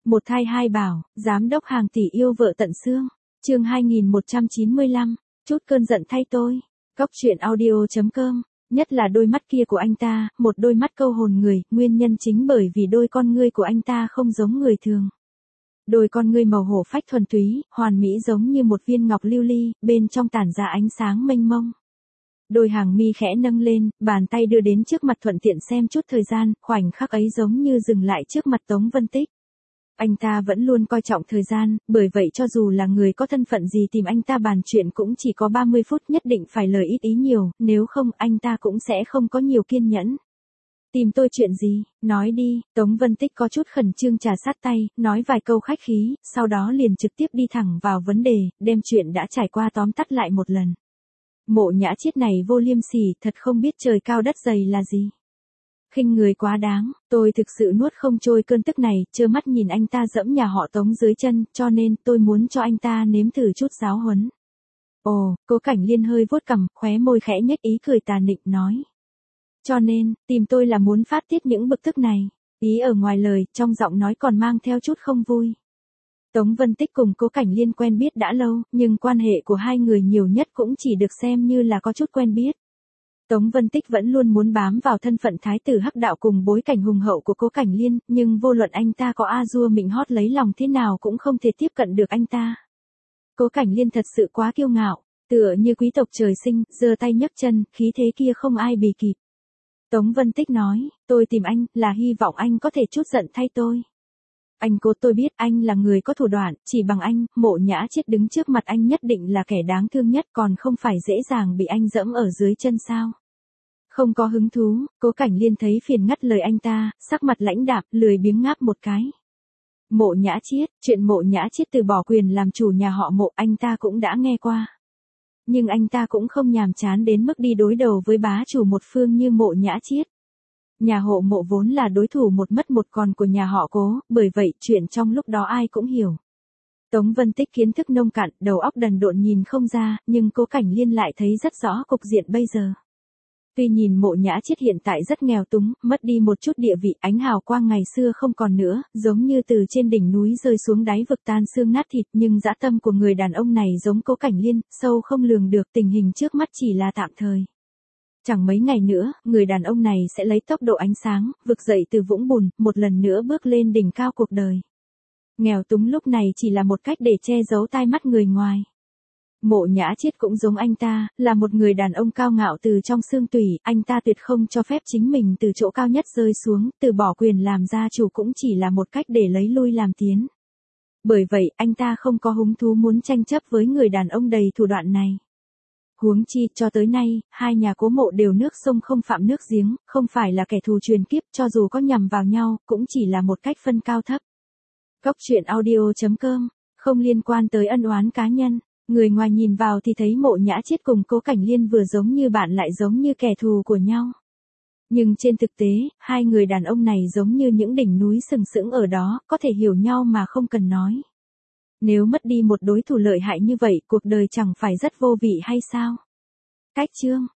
Một thai hai bảo, giám đốc hàng tỷ yêu vợ tận xương. Chương 2195, chút cơn giận thay tôi. Cóc truyện audio.com. Nhất là đôi mắt kia của anh ta, một đôi mắt câu hồn người, nguyên nhân chính bởi vì đôi con ngươi của anh ta không giống người thường. Đôi con ngươi màu hổ phách thuần túy, hoàn mỹ giống như một viên ngọc lưu ly, bên trong tản ra ánh sáng mênh mông. Đôi hàng mi khẽ nâng lên, bàn tay đưa đến trước mặt thuận tiện xem chút thời gian, khoảnh khắc ấy giống như dừng lại trước mặt Tống Vân Tích. Anh ta vẫn luôn coi trọng thời gian, bởi vậy cho dù là người có thân phận gì tìm anh ta bàn chuyện cũng chỉ có 30 phút, nhất định phải lời ít ý nhiều, nếu không anh ta cũng sẽ không có nhiều kiên nhẫn. Tìm tôi chuyện gì, nói đi. Tống Vân Tích có chút khẩn trương trà sát tay, nói vài câu khách khí, sau đó liền trực tiếp đi thẳng vào vấn đề, đem chuyện đã trải qua tóm tắt lại một lần. Mộ Nhã Chiết này vô liêm sỉ, thật không biết trời cao đất dày là gì. Khinh người quá đáng, tôi thực sự nuốt không trôi cơn tức này, trơ mắt nhìn anh ta dẫm nhà họ Tống dưới chân, cho nên tôi muốn cho anh ta nếm thử chút giáo huấn. Ồ, Cố Cảnh Liên hơi vuốt cằm, khóe môi khẽ nhếch ý cười tà nịnh nói. Cho nên, tìm tôi là muốn phát tiết những bực tức này. Ý ở ngoài lời, trong giọng nói còn mang theo chút không vui. Tống Vân Tích cùng Cố Cảnh Liên quen biết đã lâu, nhưng quan hệ của hai người nhiều nhất cũng chỉ được xem như là có chút quen biết. Tống Vân Tích vẫn luôn muốn bám vào thân phận thái tử Hắc Đạo cùng bối cảnh hùng hậu của Cố Cảnh Liên, nhưng vô luận anh ta có a-dua mịnh hót lấy lòng thế nào cũng không thể tiếp cận được anh ta. Cố Cảnh Liên thật sự quá kiêu ngạo, tựa như quý tộc trời sinh, giơ tay nhấc chân, khí thế kia không ai bì kịp. Tống Vân Tích nói, tôi tìm anh, là hy vọng anh có thể chút giận thay tôi. Anh Cố, tôi biết anh là người có thủ đoạn, chỉ bằng anh, Mộ Nhã Chiết đứng trước mặt anh nhất định là kẻ đáng thương nhất, còn không phải dễ dàng bị anh dẫm ở dưới chân sao. Không có hứng thú. Cố Cảnh Liên thấy phiền ngắt lời anh ta, sắc mặt lãnh đạm, lười biếng ngáp một cái. Mộ Nhã Chiết, chuyện Mộ Nhã Chiết từ bỏ quyền làm chủ nhà họ Mộ anh ta cũng đã nghe qua. Nhưng anh ta cũng không nhàm chán đến mức đi đối đầu với bá chủ một phương như Mộ Nhã Chiết. Nhà họ Mộ vốn là đối thủ một mất một còn của nhà họ Cố, bởi vậy chuyện trong lúc đó ai cũng hiểu. Tống Vân Tích kiến thức nông cạn, đầu óc đần độn nhìn không ra, nhưng Cố Cảnh Liên lại thấy rất rõ cục diện bây giờ. Tuy nhìn Mộ Nhã Chiết hiện tại rất nghèo túng, mất đi một chút địa vị, ánh hào quang ngày xưa không còn nữa, giống như từ trên đỉnh núi rơi xuống đáy vực tan xương nát thịt, nhưng dã tâm của người đàn ông này giống Cố Cảnh Liên, sâu không lường được, tình hình trước mắt chỉ là tạm thời. Chẳng mấy ngày nữa, người đàn ông này sẽ lấy tốc độ ánh sáng, vực dậy từ vũng bùn, một lần nữa bước lên đỉnh cao cuộc đời. Nghèo túng lúc này chỉ là một cách để che giấu tai mắt người ngoài. Mộ Nhã Chiết cũng giống anh ta, là một người đàn ông cao ngạo từ trong xương tủy, anh ta tuyệt không cho phép chính mình từ chỗ cao nhất rơi xuống, từ bỏ quyền làm gia chủ cũng chỉ là một cách để lấy lui làm tiến. Bởi vậy, anh ta không có hứng thú muốn tranh chấp với người đàn ông đầy thủ đoạn này. Huống chi, cho tới nay, hai nhà Cố Mộ đều nước sông không phạm nước giếng, không phải là kẻ thù truyền kiếp, cho dù có nhằm vào nhau, cũng chỉ là một cách phân cao thấp. Cóc truyện audio.com, không liên quan tới ân oán cá nhân. Người ngoài nhìn vào thì thấy Mộ Nhã Chiết cùng Cố Cảnh Liên vừa giống như bạn lại giống như kẻ thù của nhau. Nhưng trên thực tế, hai người đàn ông này giống như những đỉnh núi sừng sững ở đó, có thể hiểu nhau mà không cần nói. Nếu mất đi một đối thủ lợi hại như vậy, cuộc đời chẳng phải rất vô vị hay sao? Cách chương